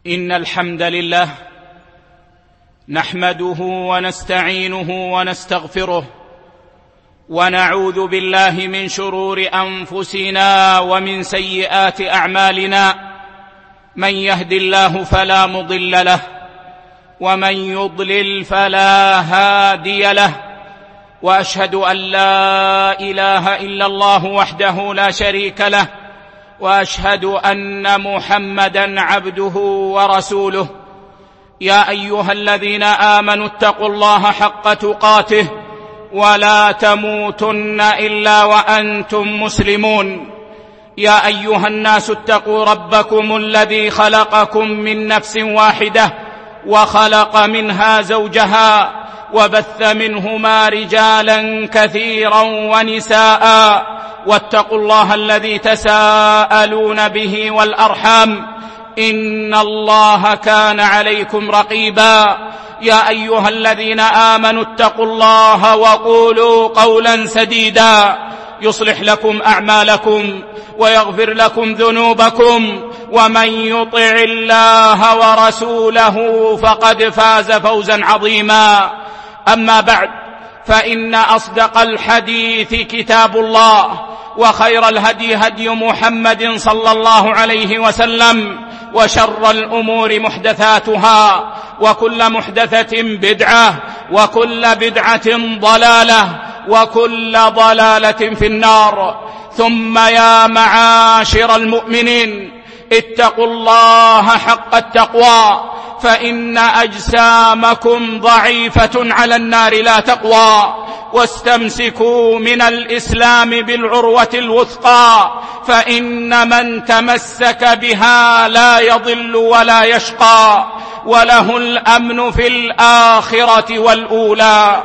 إن الحمد لله نحمده ونستعينه ونستغفره ونعوذ بالله من شرور أنفسنا ومن سيئات أعمالنا. من يهد الله فلا مضل له ومن يضلل فلا هادي له، وأشهد أن لا إله إلا الله وحده لا شريك له، وأشهد أن محمدًا عبده ورسوله. يا أيها الذين آمنوا اتقوا الله حق تقاته ولا تموتن إلا وأنتم مسلمون. يا أيها الناس اتقوا ربكم الذي خلقكم من نفس واحدة وخلق منها زوجها وبث منهما رجالا كثيرا ونساء، واتقوا الله الذي تساءلون به والأرحام إن الله كان عليكم رقيبا. يا أيها الذين آمنوا اتقوا الله وقولوا قولا سديدا يصلح لكم أعمالكم ويغفر لكم ذنوبكم، ومن يطع الله ورسوله فقد فاز فوزا عظيما. أما بعد، فإن أصدق الحديث كتاب الله، وخير الهدي هدي محمد صلى الله عليه وسلم، وشر الأمور محدثاتها، وكل محدثة بدعة، وكل بدعة ضلالة، وكل ضلالة في النار. ثم يا معاشر المؤمنين، اتقوا الله حق التقوى، فإن أجسامكم ضعيفة على النار لا تقوى. واستمسكوا من الإسلام بالعروة الوثقى، فإن من تمسك بها لا يضل ولا يشقى، وله الأمن في الآخرة والأولى.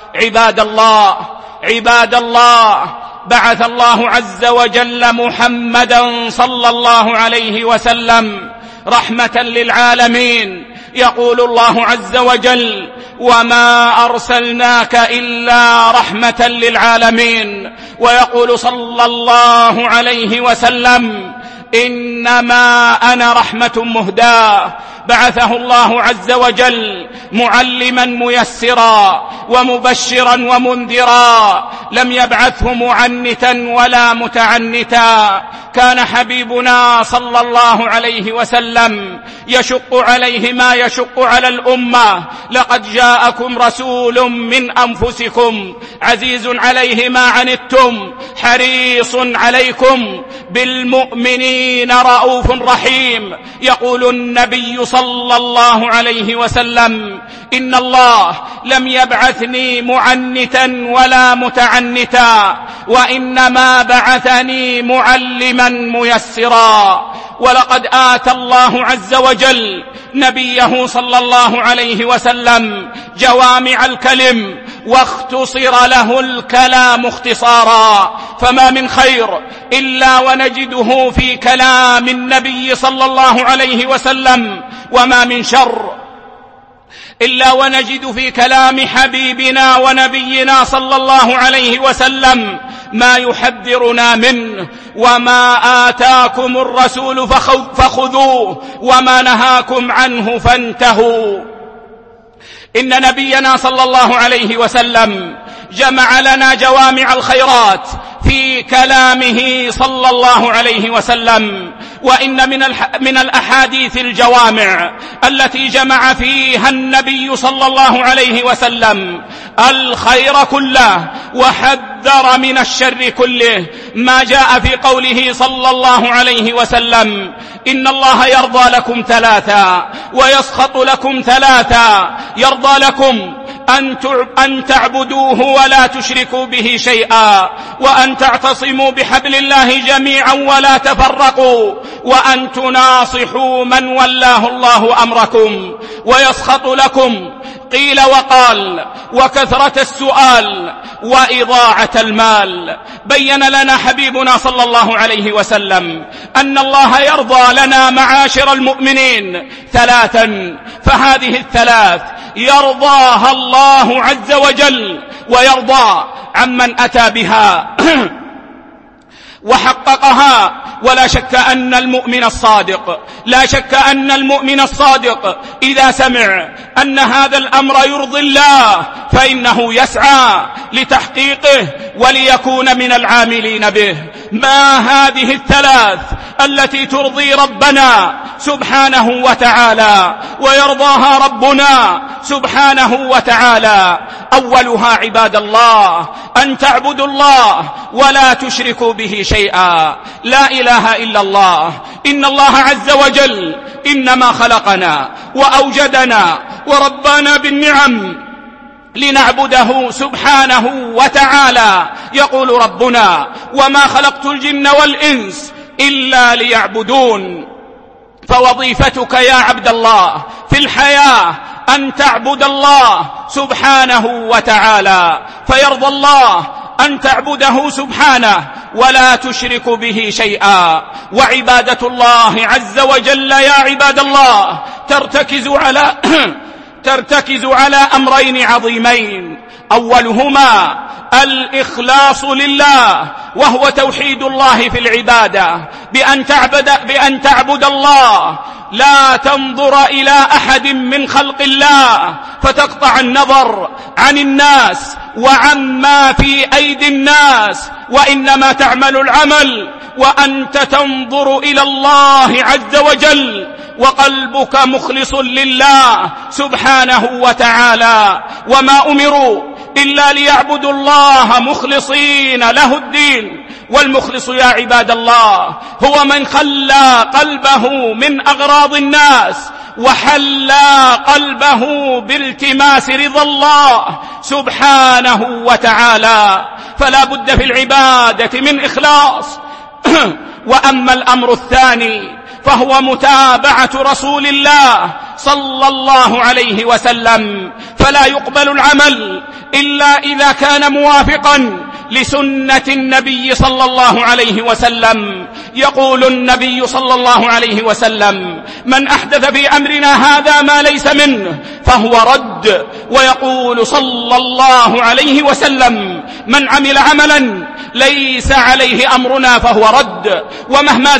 عباد الله، بعث الله عز وجل محمدا صلى الله عليه وسلم رحمة للعالمين. يقول الله عز وجل: وما أرسلناك إلا رحمة للعالمين. ويقول صلى الله عليه وسلم: إنما أنا رحمة مهداة. بعثه الله عز وجل معلما ميسرا ومبشرا ومنذرا، لم يبعثه معنتا ولا متعنتا. كان حبيبنا صلى الله عليه وسلم يشق عليه ما يشق على الأمة: لقد جاءكم رسول من أنفسكم عزيز عليه ما عنتم حريص عليكم بالمؤمنين رؤوف رحيم. يقول النبي صلى الله عليه وسلم: إن الله لم يبعثني معنتا ولا متعنتا، وإنما بعثني معلما ميسرا. ولقد آتى الله عز وجل نبيه صلى الله عليه وسلم جوامع الكلم، واختصر له الكلام اختصارا. فما من خير إلا ونجده في كلام النبي صلى الله عليه وسلم، وما من شر إلا ونجد في كلام حبيبنا ونبينا صلى الله عليه وسلم ما يحذرنا منه. وما آتاكم الرسول فخذوه، وما نهاكم عنه فانتهوا. إن نبينا صلى الله عليه وسلم جمع لنا جوامع الخيرات في كلامه صلى الله عليه وسلم. وإن من الأحاديث الجوامع التي جمع فيها النبي صلى الله عليه وسلم الخير كله وحذر من الشر كله ما جاء في قوله صلى الله عليه وسلم: إن الله يرضى لكم ثلاثا ويسخط لكم ثلاثا. يرضى لكم أن تعبدوه ولا تشركوا به شيئا، وأن تعتصموا بحبل الله جميعا ولا تفرقوا، وأن تناصحوا من ولاه الله أمركم. ويسخط لكم قيل وقال وكثرة السؤال وإضاعة المال. بين لنا حبيبنا صلى الله عليه وسلم أن الله يرضى لنا معاشر المؤمنين ثلاثا، فهذه الثلاث يرضاها الله عز وجل، ويرضى عمن أتى بها وحققها. ولا شك أن المؤمن الصادق، لا شك أن المؤمن الصادق إذا سمع أن هذا الأمر يرضي الله فإنه يسعى لتحقيقه وليكون من العاملين به. ما هذه الثلاث التي ترضي ربنا سبحانه وتعالى ويرضاها ربنا سبحانه وتعالى؟ أولها عباد الله أن تعبدوا الله ولا تشركوا به شيئا. لا إله إلا الله. إن الله عز وجل إنما خلقنا وأوجدنا وربانا بالنعم لنعبده سبحانه وتعالى. يقول ربنا: وما خلقت الجن والإنس إلا ليعبدون. فوظيفتك يا عبد الله في الحياة أن تعبد الله سبحانه وتعالى، فيرضى الله أن تعبده سبحانه ولا تشرك به شيئا. وعبادة الله عز وجل يا عباد الله ترتكز على أمرين عظيمين. أولهما الإخلاص لله، وهو توحيد الله في العبادة، بأن تعبد الله لا تنظر إلى أحد من خلق الله فتقطع النظر عن الناس وعما في أيدي الناس، وإنما تعمل العمل وأنت تنظر إلى الله عز وجل وقلبك مخلص لله سبحانه وتعالى. وما أمروا إلا ليعبدوا الله مخلصين له الدين. والمخلص يا عباد الله هو من خلى قلبه من أغراض الناس وحلى قلبه بالتماس رضا الله سبحانه وتعالى. فلا بد في العبادة من إخلاص. وأما الأمر الثاني فهو متابعة رسول الله صلى الله عليه وسلم، فلا يقبل العمل إلا إذا كان موافقا لسنة النبي صلى الله عليه وسلم. يقول النبي صلى الله عليه وسلم: من أحدث في أمرنا هذا ما ليس منه فهو رد. ويقول صلى الله عليه وسلم: من عمل عملا ليس عليه أمرنا فهو رد. ومهما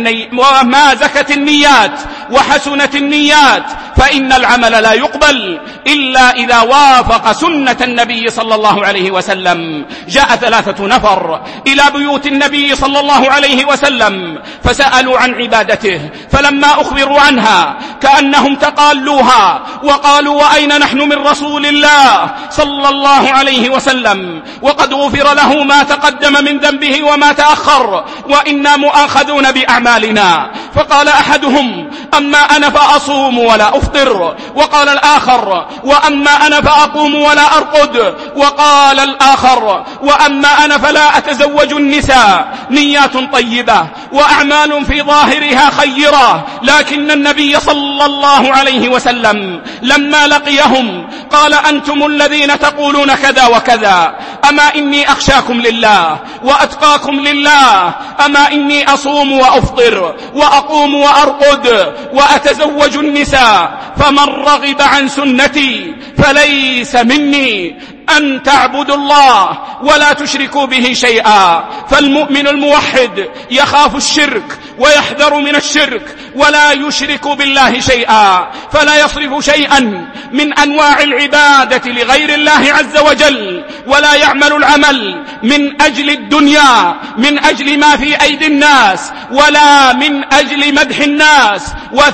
زكت النيات وحسنت النيات فإن العمل لا يقبل إلا إذا وافق سنة النبي صلى الله عليه وسلم. جاء 3 نفر إلى بيوت النبي صلى الله عليه وسلم فسألوا عن عبادته، فلما أخبروا عنها كأنهم تقالوها وقالوا: وأين نحن من رسول الله صلى الله عليه وسلم وقد غفر له ما تقدم من ذنبه وما تأخر وإنا مؤاخذون بأعمالنا؟ فقال أحدهم: أما أنا فأصوم ولا أفطر. وقال الآخر: وأما أنا فأقوم ولا أرقد. وقال الآخر: وأما أنا فلا أتزوج النساء. نيات طيبة وأعمال في ظاهرها خيرة، لكن النبي صلى الله عليه وسلم لما لقيهم قال: أنتم الذين تقولون كذا وكذا، أما إني أخشاكم لله وأتقاكم لله، أما إني أصوم وأفطر وأقوم وأرقد وأتزوج النساء، فمن رغب عن سنتي فليس مني. أن تعبدوا الله ولا تشركوا به شيئا. فالمؤمن الموحد يخاف الشرك ويحذر من الشرك ولا يشرك بالله شيئا، فلا يصرف شيئا من أنواع العبادة لغير الله عز وجل، ولا يعمل العمل من أجل الدنيا، من أجل ما في أيدي الناس، ولا من أجل مدح الناس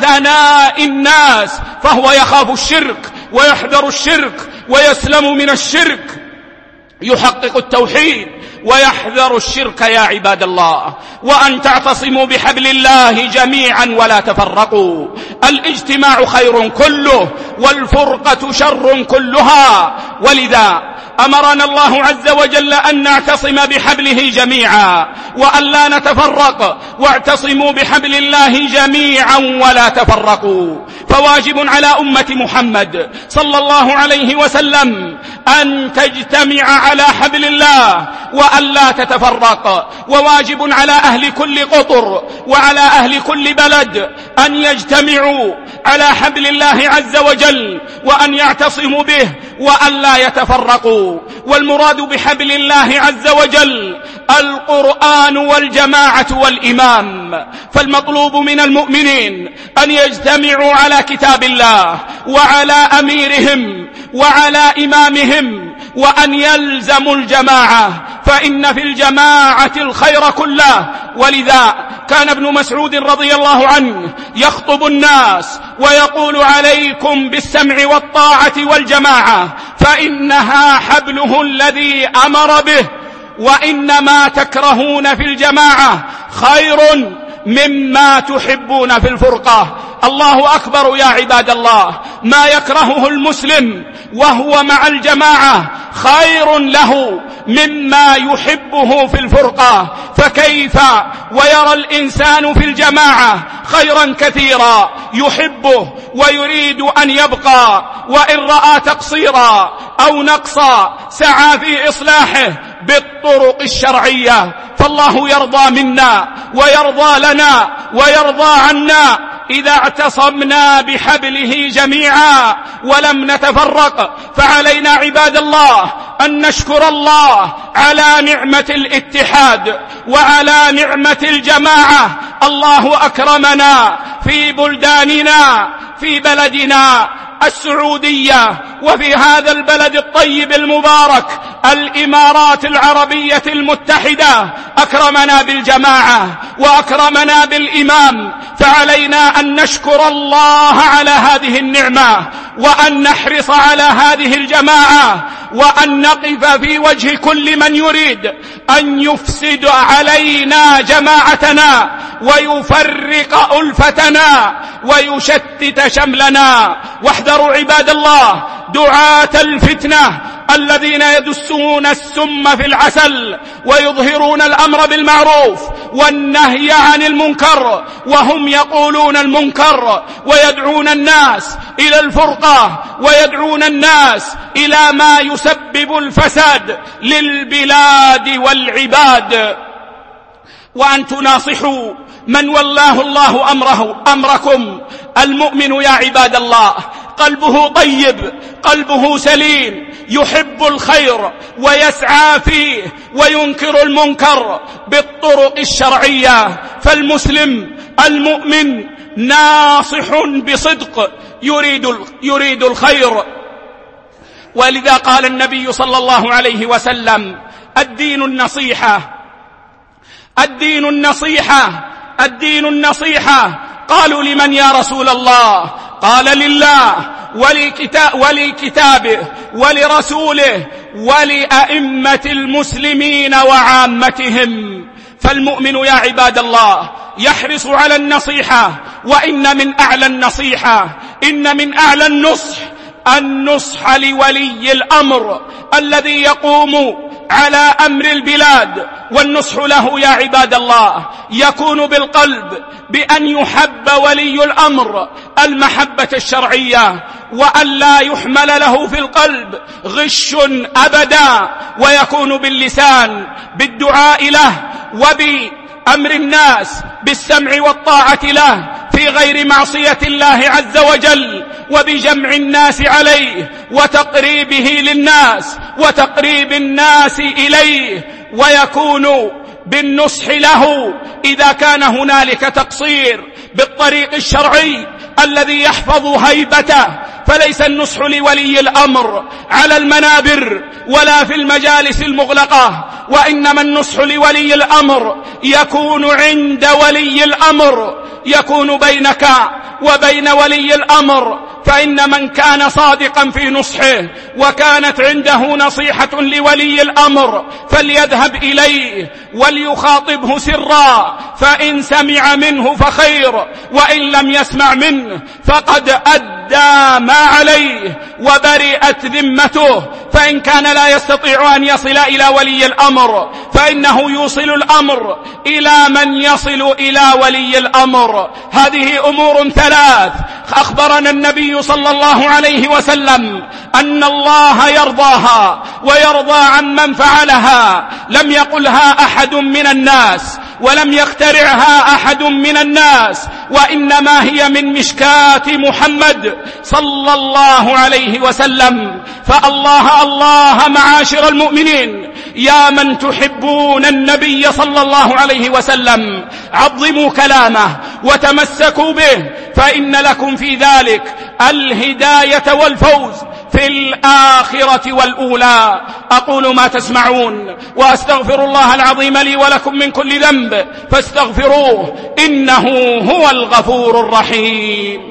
وثناء الناس، فهو يخاف الشرك ويحذر الشرك ويسلم من الشرك، يحقق التوحيد ويحذر الشرك يا عباد الله. وأن تعتصموا بحبل الله جميعا ولا تفرقوا. الاجتماع خير كله والفرقة شر كلها، ولذا أمرنا الله عز وجل أن نعتصم بحبله جميعا وأن لا نتفرق. واعتصموا بحبل الله جميعا ولا تفرقوا. فواجب على أمة محمد صلى الله عليه وسلم أن تجتمع على حبل الله وأن لا تتفرق. وواجب على أهل كل قطر وعلى أهل كل بلد أن يجتمعوا على حبل الله عز وجل وأن يعتصموا به وأن لا يتفرقوا. والمراد بحبل الله عز وجل القرآن والجماعة والإمام. فالمطلوب من المؤمنين أن يجتمعوا على كتاب الله وعلى أميرهم وعلى إمامهم، وأن يلزموا الجماعة، فإن في الجماعة الخير كله. ولذا كان ابن مسعود رضي الله عنه يخطب الناس ويقول: عليكم بالسمع والطاعة والجماعة، فإنها حبله الذي أمر به، وإنما تكرهون في الجماعة خير مما تحبون في الفرقة. الله أكبر يا عباد الله، ما يكرهه المسلم وهو مع الجماعة خير له مما يحبه في الفرقة. فكيف ويرى الإنسان في الجماعة خيرا كثيرا يحبه ويريد أن يبقى، وإن رأى تقصيرا أو نقصا سعى في إصلاحه بالطرق الشرعية. فالله يرضى منا ويرضى لنا ويرضى عنا إذا اعتصمنا بحبله جميعا ولم نتفرق. فعلينا عباد الله أن نشكر الله على نعمة الاتحاد وعلى نعمة الجماعة. الله أكرمنا في بلداننا، في بلدنا السعودية، وفي هذا البلد الطيب المبارك الإمارات العربية المتحدة، أكرمنا بالجماعة وأكرمنا بالإمام. فعلينا أن نشكر الله على هذه النعمة، وأن نحرص على هذه الجماعة، وأن نقف في وجه كل من يريد أن يفسد علينا جماعتنا ويفرق ألفتنا ويشتت شملنا. واحذروا عباد الله دعاة الفتنة الذين يدسون السم في العسل ويظهرون الأمر بالمعروف والنهي عن المنكر، وهم يقولون المنكر ويدعون الناس إلى الفرقة ويدعون الناس إلى ما يسبب الفساد للبلاد والعباد. وأن تناصحوا من والله الله أمركم. المؤمن يا عباد الله قلبه طيب، قلبه سليم، يحب الخير ويسعى فيه وينكر المنكر بالطرق الشرعية. فالمسلم المؤمن ناصح بصدق يريد الخير. ولذا قال النبي صلى الله عليه وسلم: الدين النصيحة، الدين النصيحة، الدين النصيحة. قالوا: لمن يا رسول الله؟ قال: لله ولكتابه ولرسوله ولأئمة المسلمين وعامتهم. فالمؤمن يا عباد الله يحرص على النصيحة، وإن من أعلى النصيحة، إن من أعلى النصح لولي الأمر الذي يقوم على أمر البلاد. والنصح له يا عباد الله يكون بالقلب، بأن يحب ولي الأمر المحبة الشرعية، وأن لا يحمل له في القلب غش أبدا، ويكون باللسان بالدعاء له وبأمر الناس بالسمع والطاعة له في غير معصية الله عز وجل، وبجمع الناس عليه وتقريبه للناس وتقريب الناس إليه، ويكون بالنصح له إذا كان هنالك تقصير بالطريق الشرعي الذي يحفظ هيبته. فليس النصح لولي الأمر على المنابر ولا في المجالس المغلقة، وإنما النصح لولي الأمر يكون عند ولي الأمر، يكون بينك وبين ولي الأمر. فإن من كان صادقا في نصحه وكانت عنده نصيحة لولي الأمر فليذهب إليه وليخاطبه سرا، فإن سمع منه فخير، وإن لم يسمع منه فقد أدى ما عليه وبرئت ذمته. فإن كان لا يستطيع أن يصل إلى ولي الأمر فإنه يوصل الأمر إلى من يصل إلى ولي الأمر. هذه أمور ثلاث أخبرنا النبي صلى الله عليه وسلم أن الله يرضاها ويرضى عمن فعلها، لم يقلها أحد من الناس ولم يخترعها أحد من الناس، وإنما هي من مشكاة محمد صلى الله عليه وسلم. فالله الله معاشر المؤمنين، يا من تحبون النبي صلى الله عليه وسلم، عظموا كلامه وتمسكوا به، فإن لكم في ذلك الهداية والفوز في الآخرة والأولى. أقول ما تسمعون وأستغفر الله العظيم لي ولكم من كل ذنب فاستغفروه إنه هو الغفور الرحيم.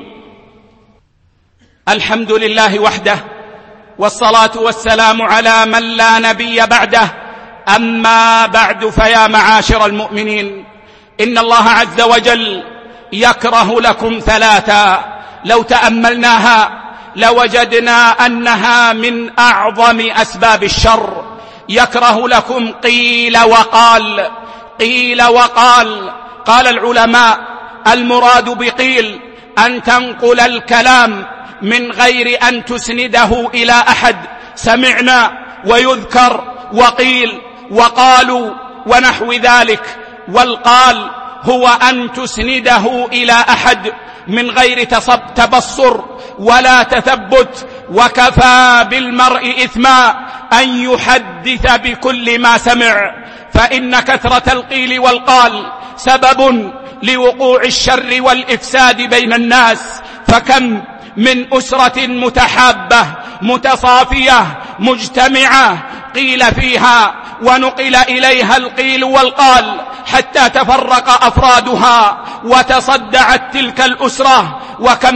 الحمد لله وحده، والصلاة والسلام على من لا نبي بعده. أما بعد، فيا معاشر المؤمنين، إن الله عز وجل يكره لكم ثلاثا لو تأملناها لوجدنا أنها من أعظم أسباب الشر. يكره لكم قيل وقال. قيل وقال، قال العلماء المراد بقيل أن تنقل الكلام من غير أن تسنده إلى أحد. سمعنا ويذكر وقيل وقالوا ونحو ذلك. والقال هو أن تسنده إلى أحد من غير تبصر ولا تثبت. وكفى بالمرء إثما أن يحدث بكل ما سمع، فإن كثرة القيل والقال سبب لوقوع الشر والإفساد بين الناس. فكم من أسرة متحابة متصافية مجتمعة قيل فيها ونقل إليها القيل والقال حتى تفرق أفرادها وتصدعت تلك الأسرة. وكم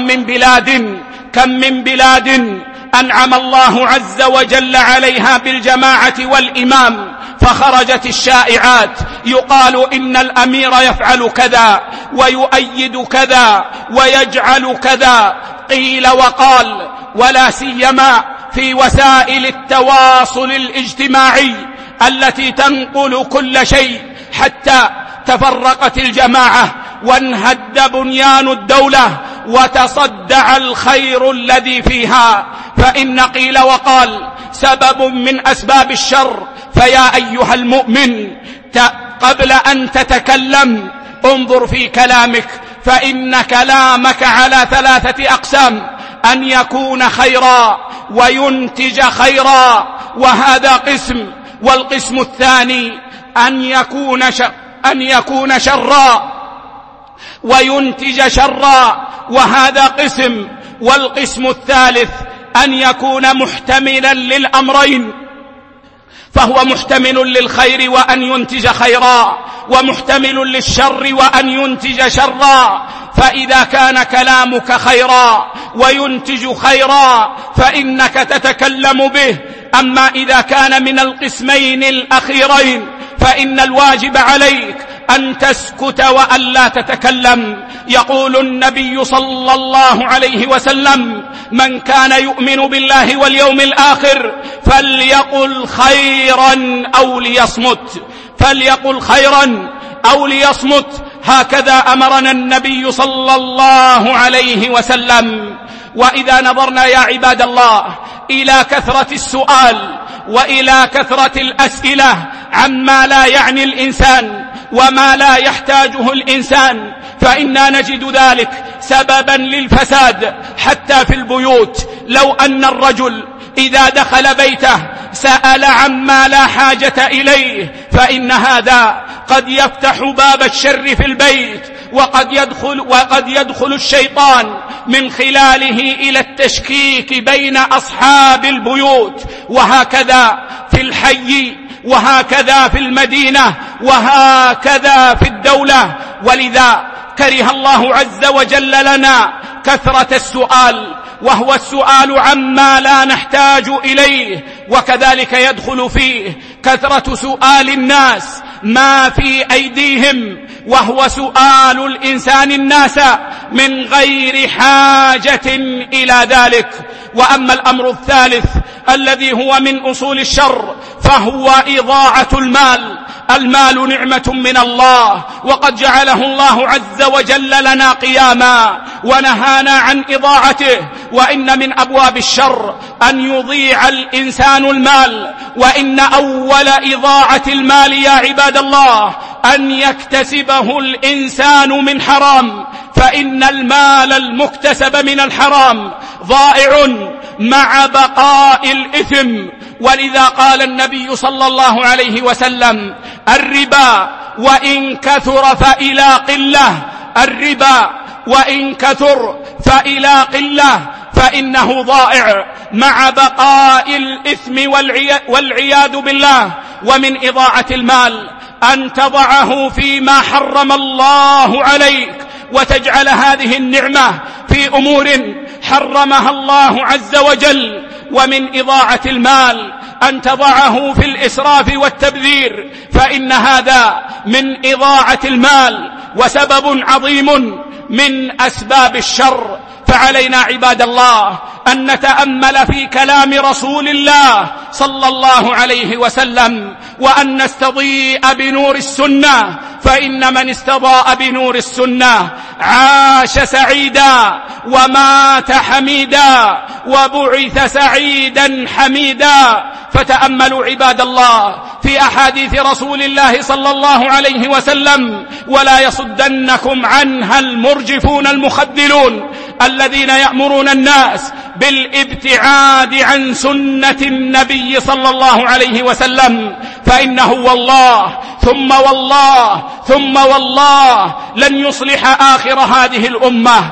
من بلاد أنعم الله عز وجل عليها بالجماعة والإمام، فخرجت الشائعات يقال إن الأمير يفعل كذا ويؤيد كذا ويجعل كذا. قيل وقال، ولا سيما في وسائل التواصل الاجتماعي التي تنقل كل شيء حتى تفرقت الجماعة وانهد بنيان الدولة وتصدع الخير الذي فيها. فإن قيل وقال سبب من أسباب الشر. فيا أيها المؤمن، قبل أن تتكلم انظر في كلامك، فإن كلامك على ثلاثة أقسام: أن يكون خيرا وينتج خيرا، وهذا قسم. والقسم الثاني أن يكون شرا وينتج شرا، وهذا قسم. والقسم الثالث أن يكون محتملا للأمرين، فهو محتمل للخير وأن ينتج خيرا، ومحتمل للشر وأن ينتج شرا. فإذا كان كلامك خيرا وينتج خيرا فإنك تتكلم به. أما إذا كان من القسمين الأخيرين فإن الواجب عليك أن تسكت وأن لا تتكلم. يقول النبي صلى الله عليه وسلم: من كان يؤمن بالله واليوم الآخر فليقل خيرا أو ليصمت. فليقل خيرا أو ليصمت، هكذا أمرنا النبي صلى الله عليه وسلم. وإذا نظرنا يا عباد الله إلى كثرة السؤال وإلى كثرة الأسئلة عما لا يعني الإنسان وما لا يحتاجه الإنسان، فإنا نجد ذلك سببا للفساد حتى في البيوت. لو أن الرجل إذا دخل بيته سأل عما لا حاجة إليه فإن هذا قد يفتح باب الشر في البيت، وقد يدخل الشيطان من خلاله إلى التشكيك بين أصحاب البيوت. وهكذا في الحي، وهكذا في المدينة، وهكذا في الدولة. ولذا كره الله عز وجل لنا كثرة السؤال، وهو السؤال عما لا نحتاج إليه. وكذلك يدخل فيه كثرة سؤال الناس ما في أيديهم، وهو سؤال الإنسان الناس من غير حاجة إلى ذلك. وأما الأمر الثالث الذي هو من أصول الشر فهو إضاعة المال. المال نعمة من الله، وقد جعله الله عز وجل لنا قياما ونهانا عن إضاعته. وإن من أبواب الشر أن يضيع الإنسان المال. وإن أول إضاعة المال يا عباد الله أن يكتسبه الإنسان من حرام، فإن المال المكتسب من الحرام ضائع مع بقاء الإثم. ولذا قال النبي صلى الله عليه وسلم: الربا وإن كثر فإلى قلة، الربا وإن كثر فإلى قلة، فإنه ضائع مع بقاء الإثم والعياذ بالله. ومن إضاعة المال أن تضعه فيما حرم الله عليك، وتجعل هذه النعمة في أمور حرمها الله عز وجل. ومن إضاعة المال أن تضعه في الإسراف والتبذير، فإن هذا من إضاعة المال وسبب عظيم من أسباب الشر. فعلينا عباد الله أن نتأمل في كلام رسول الله صلى الله عليه وسلم، وأن نستضيء بنور السنة، فإن من استضاء بنور السنة عاش سعيدا ومات حميدا وبعث سعيدا حميدا. فتأملوا عباد الله في أحاديث رسول الله صلى الله عليه وسلم، ولا يصدنكم عنها المرجفون المخذلون الذين يأمرون الناس بالابتعاد عن سنة النبي صلى الله عليه وسلم. فإنه والله ثم والله ثم والله لن يصلح آخر هذه الأمة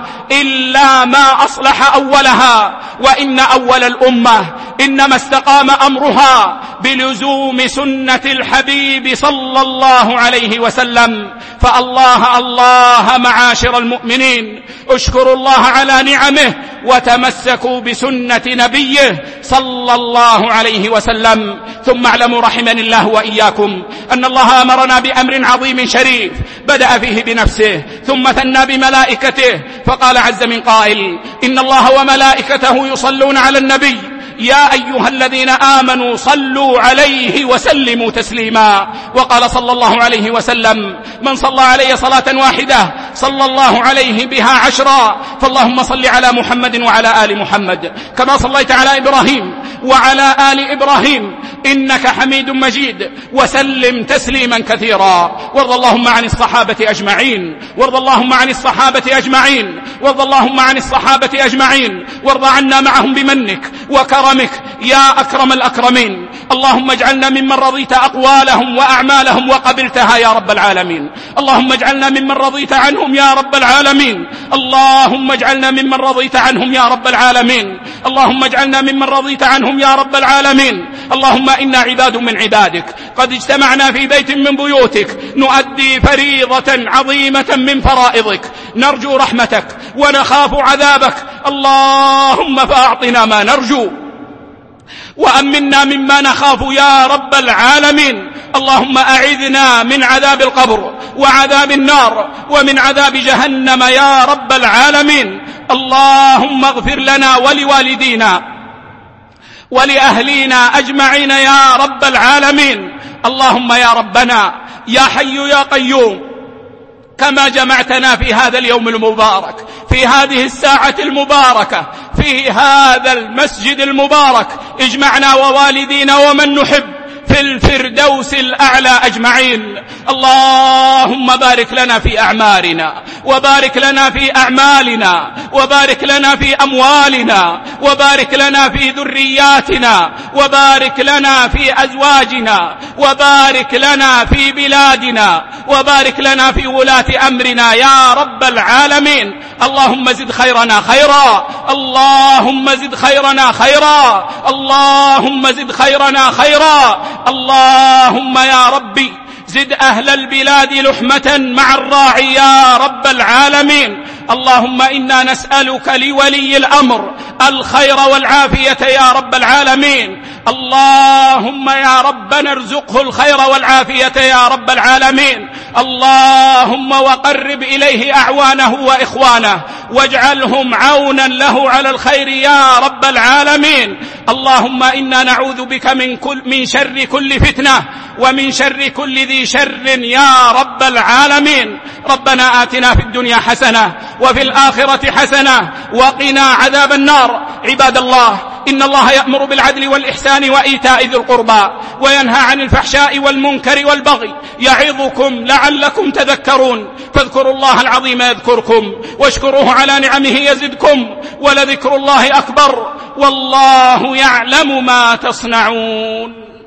إلا ما أصلح أولها. وإن أول الأمة إنما استقام أمرها بلزوم سنة الحبيب صلى الله عليه وسلم. فالله الله معاشر المؤمنين، اشكروا الله على نعمه وتمسكوا بسنة نبيه صلى الله عليه وسلم. ثم اعلموا رحمني الله وإياكم أن الله أمرنا بأمر عظيم شريف بدأ فيه بنفسه ثم ثنى بملائكته، فقال عز من قائل: إن الله وملائكته يصلون على النبي يا أيها الذين آمنوا صلوا عليه وسلموا تسليما. وقال صلى الله عليه وسلم: من صلى علي صلاة واحدة صلى الله عليه بها 10. فاللهم صل على محمد وعلى آل محمد كما صليت على إبراهيم وعلى آل إبراهيم إنك حميد مجيد، وسلم تسليما كثيرا. وارض اللهم عن الصحابة أجمعين، وارض اللهم عن الصحابة أجمعين، وارض اللهم عن الصحابة أجمعين، وارض عنا معهم بمنك وكرمك يا أكرم الأكرمين. اللهم اجعلنا ممن رضيت أقوالهم وأعمالهم وقبلتها يا رب العالمين. اللهم اجعلنا ممن رضيت عنهم يا رب العالمين. اللهم اجعلنا ممن رضيت عنهم يا رب العالمين. اللهم اجعلنا ممن رضيت عنهم يا رب العالمين. اللهم إنا عباد من عبادك قد اجتمعنا في بيت من بيوتك نؤدي فريضة عظيمة من فرائضك، نرجو رحمتك ونخاف عذابك. اللهم فأعطنا ما نرجو وأمنا مما نخاف يا رب العالمين. اللهم أعذنا من عذاب القبر وعذاب النار ومن عذاب جهنم يا رب العالمين. اللهم اغفر لنا ولوالدينا ولأهلينا أجمعين يا رب العالمين. اللهم يا ربنا يا حي يا قيوم، كما جمعتنا في هذا اليوم المبارك، في هذه الساعة المباركة، في هذا المسجد المبارك، اجمعنا ووالدينا ومن نحب في الفردوس الأعلى أجمعين. اللهم بارك لنا في أعمارنا، وبارك لنا في أعمالنا، وبارك لنا في أموالنا، وبارك لنا في ذرياتنا، وبارك لنا في أزواجنا، وبارك لنا في بلادنا، وبارك لنا في ولاة أمرنا يا رب العالمين. اللهم زد خيرنا خيرا، اللهم زد خيرنا خيرا، اللهم زد خيرنا خيرا. اللهم يا ربي زد أهل البلاد لحمة مع الراعي يا رب العالمين. اللهم إنا نسألك لولي الأمر الخير والعافية يا رب العالمين. اللهم يا ربنا ارزقه الخير والعافية يا رب العالمين. اللهم وقرب إليه أعوانه وإخوانه واجعلهم عونا له على الخير يا رب العالمين. اللهم إنا نعوذ بك من شر كل فتنة ومن شر كل ذي شر يا رب العالمين. ربنا آتنا في الدنيا حسنة وفي الآخرة حسنة وقنا عذاب النار. عباد الله، إن الله يأمر بالعدل والإحسان وإيتاء ذي القربى وينهى عن الفحشاء والمنكر والبغي يعظكم لعلكم تذكرون فاذكروا الله العظيم يذكركم واشكروه على نعمه يزدكم ولذكر الله أكبر والله يعلم ما تصنعون.